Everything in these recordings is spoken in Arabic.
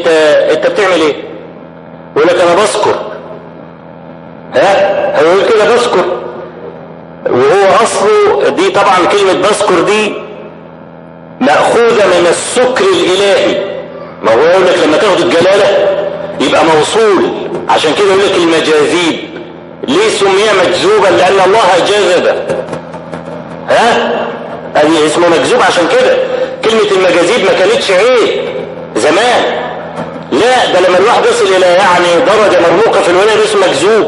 انت بتعمل ايه؟ يقول لك انا بذكر. هيقول كده بذكر، وهو اصله دي طبعا كلمة بذكر دي مأخوذة من السكر الالهي. ما هو يقول لك لما تاخد الجلالة يبقى موصول، عشان كده يقول لك المجاذيب. ليه سمي مجذوبا؟ لان الله جذب. ادي اسمه مجذوب. عشان كده كلمة المجاذيب ما كانتش عيب زمان، لا ده لما الواحد يصل الى يعني درجة مرموقة في الولاية اسمه مجذوب.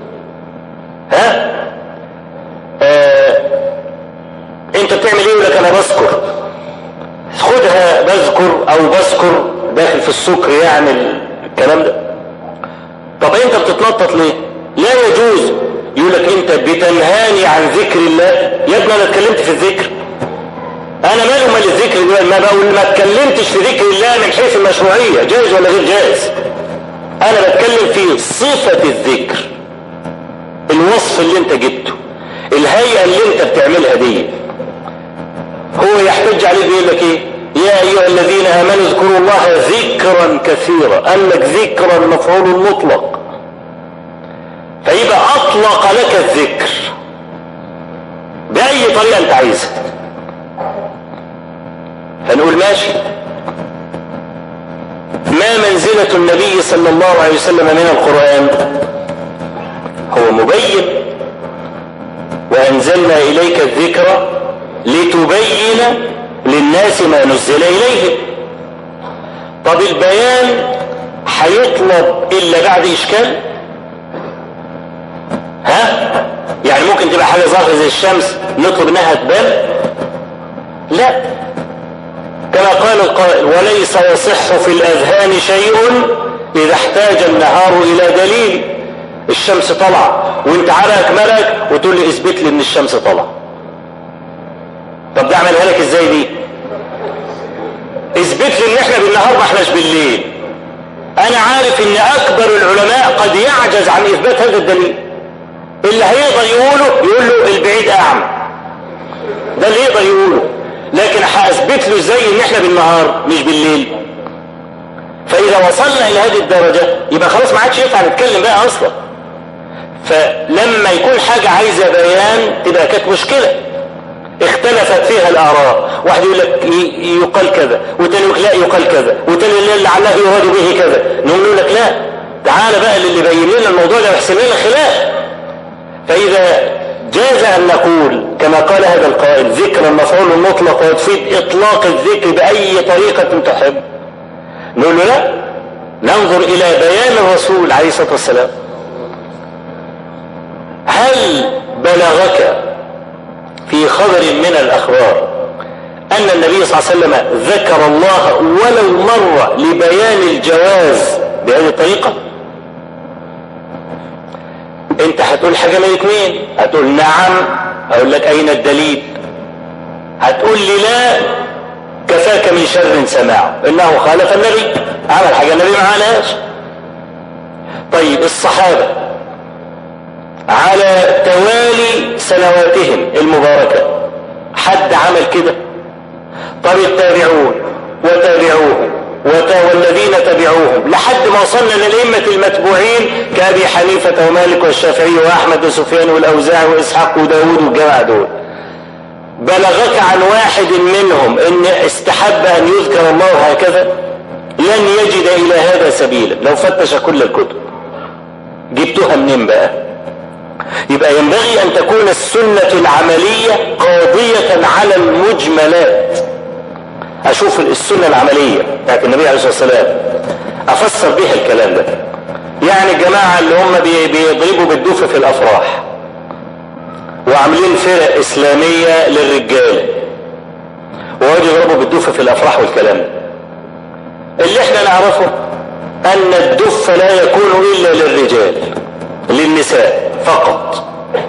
انت بتعمل ايه؟ يقول لك انا بذكر. خدها بذكر او بذكر داخل في السكر يعني الكلام ده. طب انت بتتنطط ليه؟ لا يجوز. يقول لك انت بتنهاني عن ذكر الله. يا ابني انا اتكلمت في الذكر، انا مالي ومال الذكر ده؟ ما اتكلمتش في ذكر الله من حيث المشروعية جائز ولا غير جائز. انا بتكلم في صفة الذكر، الوصف اللي انت جبته، الهيئة اللي انت بتعملها دي. هو يحتج عليه بيقول لك ايه؟ يا ايها الذين امنوا اذكروا الله ذكرا كثيرا. قال لك ذكرا مفعول مطلق، فيبقى اطلق لك الذكر باي طريقة انت عايزها. فنقول ماشي. ما منزلة النبي صلى الله عليه وسلم من القرآن؟ هو مبين، وأنزلنا إليك الذكر لتبين للناس ما نزل إليهم. طب البيان هيطلب إلا بعد إشكال؟ يعني ممكن تبقى حاجة ظاهرة زي الشمس نطلب إنها تبان؟ لا، كما قال القائل: وليس يصح في الأذهان شيء إذا احتاج النهار إلى دليل. الشمس طلع وانت عرقك ملك وتقول لي اثبت لي ان الشمس طلع. طب ده اعملها لك ازاي دي؟ اثبت لي ان احنا بالنهار ما احناش بالليل. انا عارف ان اكبر العلماء قد يعجز عن اثبات هذا الدليل. اللي هيقدر يقول له البعيد اعمى، ده اللي يقدر يقوله. لكن هاثبت له ازاي ان احنا بالنهار مش بالليل؟ فاذا وصلنا الى هذه الدرجة يبقى خلاص ما عادش ينفع نتكلم بقى اصلا. فلما يكون حاجة عايزة بيان تبقى كانت مشكلة اختلفت فيها الآراء. واحد يقول لك يقال كذا، والتاني يقول لا يقال كذا، والتاني يقول لعله يراد به كذا. نقول لك لا، تعال بقى اللي يبين لنا الموضوع ده ويحسن لنا خلاف. فإذا جاز أن نقول كما قال هذا القائل ذكر مفعول مطلق وتفيد إطلاق الذكر بأي طريقة تحب، نقول له لا، ننظر إلى بيان الرسول عليه الصلاة والسلام. هل بلغك في خبر من الأخبار أن النبي صلى الله عليه وسلم ذكر الله ولو مرة لبيان الجواز بهذه الطريقة؟ انت هتقول حاجة من الاثنين، هتقول نعم، اقول لك اين الدليل؟ هتقول لي لا، كفاك من شر سماعه، انه خالف النبي، عمل حاجة النبي ما عملهاش. طيب الصحابة على توالي سنواتهم المباركة حد عمل كده؟ طب التابعون وتابعوهم والذين تبعوهم لحد ما وصلنا للأئمة المتبوعين كأبي حنيفة ومالك والشافعي وأحمد وسفيان والأوزاعي وإسحاق وداود والجماعة دول، بلغك عن واحد منهم إن استحب أن يذكر الله هكذا؟ لن يجد إلى هذا سبيلا لو فتش كل الكتب. جبتها منين بقى؟ يبقى ينبغي أن تكون السنة العملية قاضية على المجملات. أشوف السنة العملية بتاعت النبي عليه الصلاة والسلام أفسر بها الكلام ده. يعني الجماعة اللي هم بيضربوا بالدف في الأفراح وعاملين فرق إسلامية للرجال ويقعدوا يضربوا بالدف في الأفراح والكلام ده، اللي احنا نعرفه أن الدف لا يكون إلا للرجال، للنساء فقط.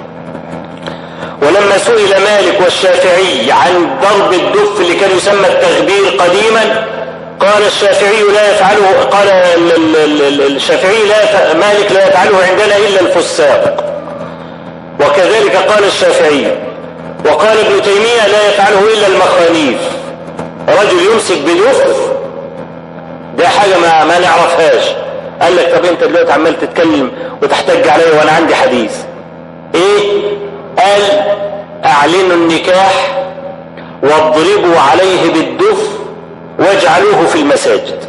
ولما سئل مالك والشافعي عن ضرب الدف اللي كان يسمى التغبير قديما قال الشافعي لا يفعله، قال الشافعي مالك لا يفعله عندنا إلا الفساق، وكذلك قال الشافعي. وقال ابن تيمية لا يفعله إلا المخانيف، رجل يمسك بدف ده حاجة ما نعرفهاش. قال لك طب انت دلوقتي عمال تتكلم وتحتج عليه وانا عندي حديث ايه؟ قال اعلنوا النكاح واضربوا عليه بالدف واجعلوه في المساجد.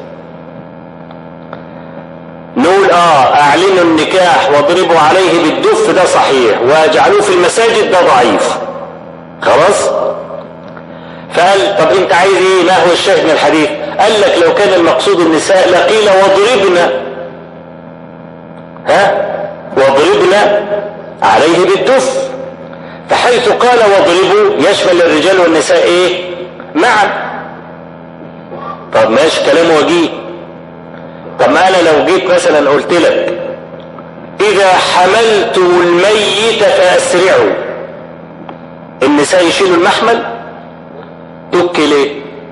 نقول اعلنوا النكاح واضربوا عليه بالدف ده صحيح، واجعلوه في المساجد ده ضعيف. خلاص. فقال طب انت عايز ايه؟ ما هو الشاهد من الحديث؟ قال لك لو كان المقصود النساء لقيل واضربنا، واضربنا عليه بالدف، فحيث قال واضربوا يشمل الرجال والنساء ايه؟ معا. طب ماشي، كلام وجيه. طب ما انا لو جيت مثلا قلت لك اذا حملتم الميت فاسرعوا، النساء يشيلوا المحمل؟ تبكي ليه؟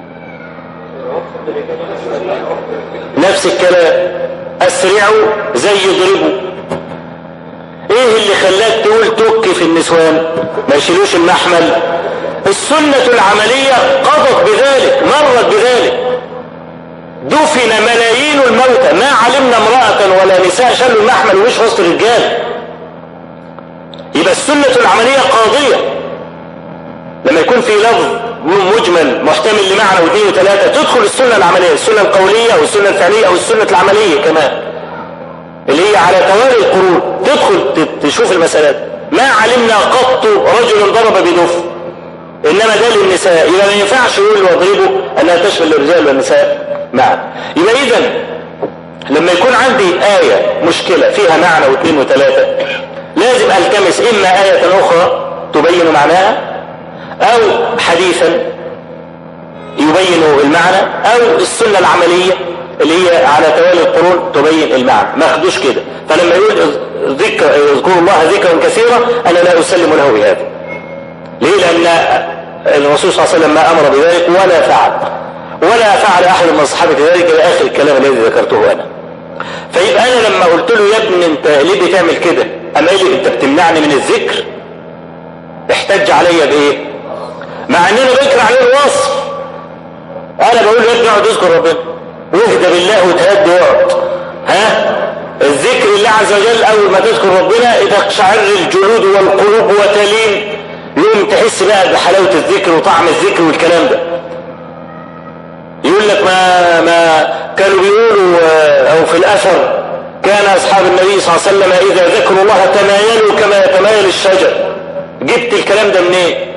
نفس الكلام، اسرعوا زي يضربوا. ايه اللي خلاك تقول تبكي في النسوان ما يشيلوش المحمل؟ السنة العملية قضت بذلك، مرت بذلك. دفن ملايين الموتى، ما علمنا امرأة ولا نساء شالوا المحمل ومش وسط الرجال. يبقى السنة العملية قاضية. لما يكون في لفظ مجمل محتمل لمعنى واثنين وثلاثة تدخل السنة العملية، السنة القولية او السنة الفعلية او السنة العملية كمان اللي هي على توالي القرون، تدخل تشوف المسألات. ما علمنا قط رجل ضرب بدف، انما ده للنساء. يبقى ما ينفعش يقول واضربوا انها تشمل الرجال والنساء معا. يبقى اذا لما يكون عندي آية مشكلة فيها معنى واثنين وثلاثة لازم التمس اما آية اخرى تبين معناها او حديثا يبين المعنى او السنة العملية اللي هي على توالي القرون تبين المعنى. ما اخدوش كده. فلما يقول اذكروا الله ذكرا كثيرا انا لا اسلم له بهذا. ليه؟ لان الرسول صلى الله عليه وسلم ما امر بذلك ولا فعل احد من الصحابه ذلك الى اخر الكلام الذي ذكرته انا. فيبقى انا لما قلت له يا ابني انت ليه بتعمل كده؟ اما قال لي انت بتمنعني من الذكر، احتج عليا بايه؟ مع ان انا بكر عليه الوصف. انا بقول له يا ابني اقعد اذكر ربنا واهدى بالله وتهدى واقعد. الذكر الله عز وجل اول ما تذكر ربنا تقشعر الجلود والقلوب وتلين، يوم تحس بقى بحلاوه الذكر وطعم الذكر والكلام ده. يقول لك ما كانوا بيقولوا او في الاثر كان اصحاب النبي صلى الله عليه وسلم اذا ذكروا الله تمايلوا كما يتمايل الشجر. جبت الكلام ده منين؟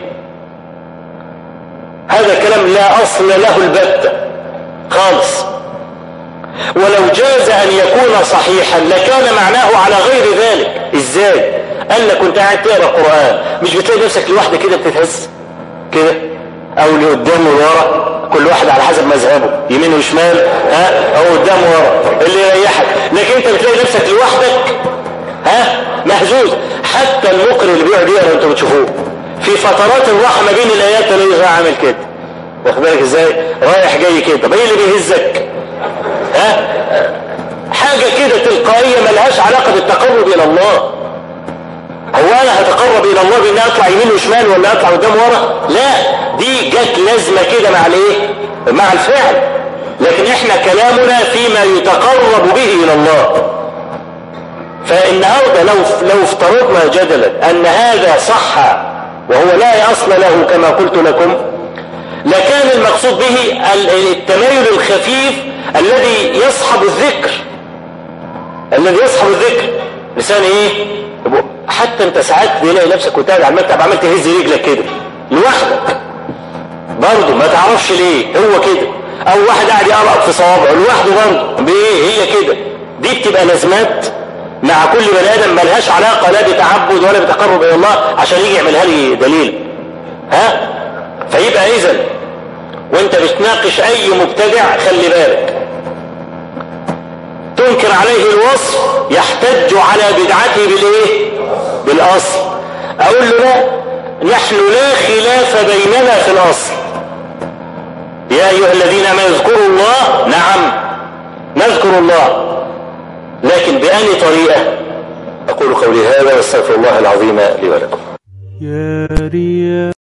هذا كلام لا اصل له البتة خالص. ولو جاز ان يكون صحيحا لكان معناه على غير ذلك. ازاي؟ قال لك كنت قاعد تقرا قران مش بتلاقي نفسك لوحدك كده بتتهز كده او لقدام ولورا، كل واحد على حسب مذهبه يمين وشمال او قدام ورا اللي يريحك، لكن انت بتلاقي نفسك لوحدك مهزوز. حتى المقرئ اللي بيقعد يقرا انتوا بتشوفوه في فترات الراحه ما بين الايات تلاقيه عامل كده، واخد بالك ازاي؟ رايح جاي كده. طب ايه اللي بيهزك؟ حاجه كده تلقائيه ملهاش علاقه بالتقرب الى الله. هو انا هتقرب الى الله بان اطلع يمين وشمال ولا اطلع قدام ورا؟ لا، دي جت لازمه كده مع الايه؟ مع الفعل. لكن احنا كلامنا فيما يتقرب به الى الله. فالنهارده لو افترضنا جدلا ان هذا صح وهو لا اصل له كما قلت لكم، لكان المقصود به التمايل الخفيف الذي يصحب الذكر، لسان ايه؟ حتى انت ساعات تلاقي نفسك وانت قاعد على المكتب عمال تهز رجلك كده لوحدك برضه ما تعرفش ليه، هو كده. او واحد قاعد يقرأ في صوابعه لوحده برضه بايه؟ هي كده. دي بتبقى لازمات مع كل بني ادم ملهاش علاقه لا بتعبد ولا بتقرب الى الله عشان يجي يعملها لي دليل. فيبقى اذا وانت بتناقش اي مبتدع خلي بالك، تنكر عليه الوصف يحتج على بدعته بالايه؟ بالاصل. اقول له لا، نحن لا خلاف بيننا في الاصل. يا ايها الذين امنوا اذكروا الله، نعم نذكر الله، لكن بأي طريقة؟ اقول قولي هذا واستغفر الله العظيم لي ولكم.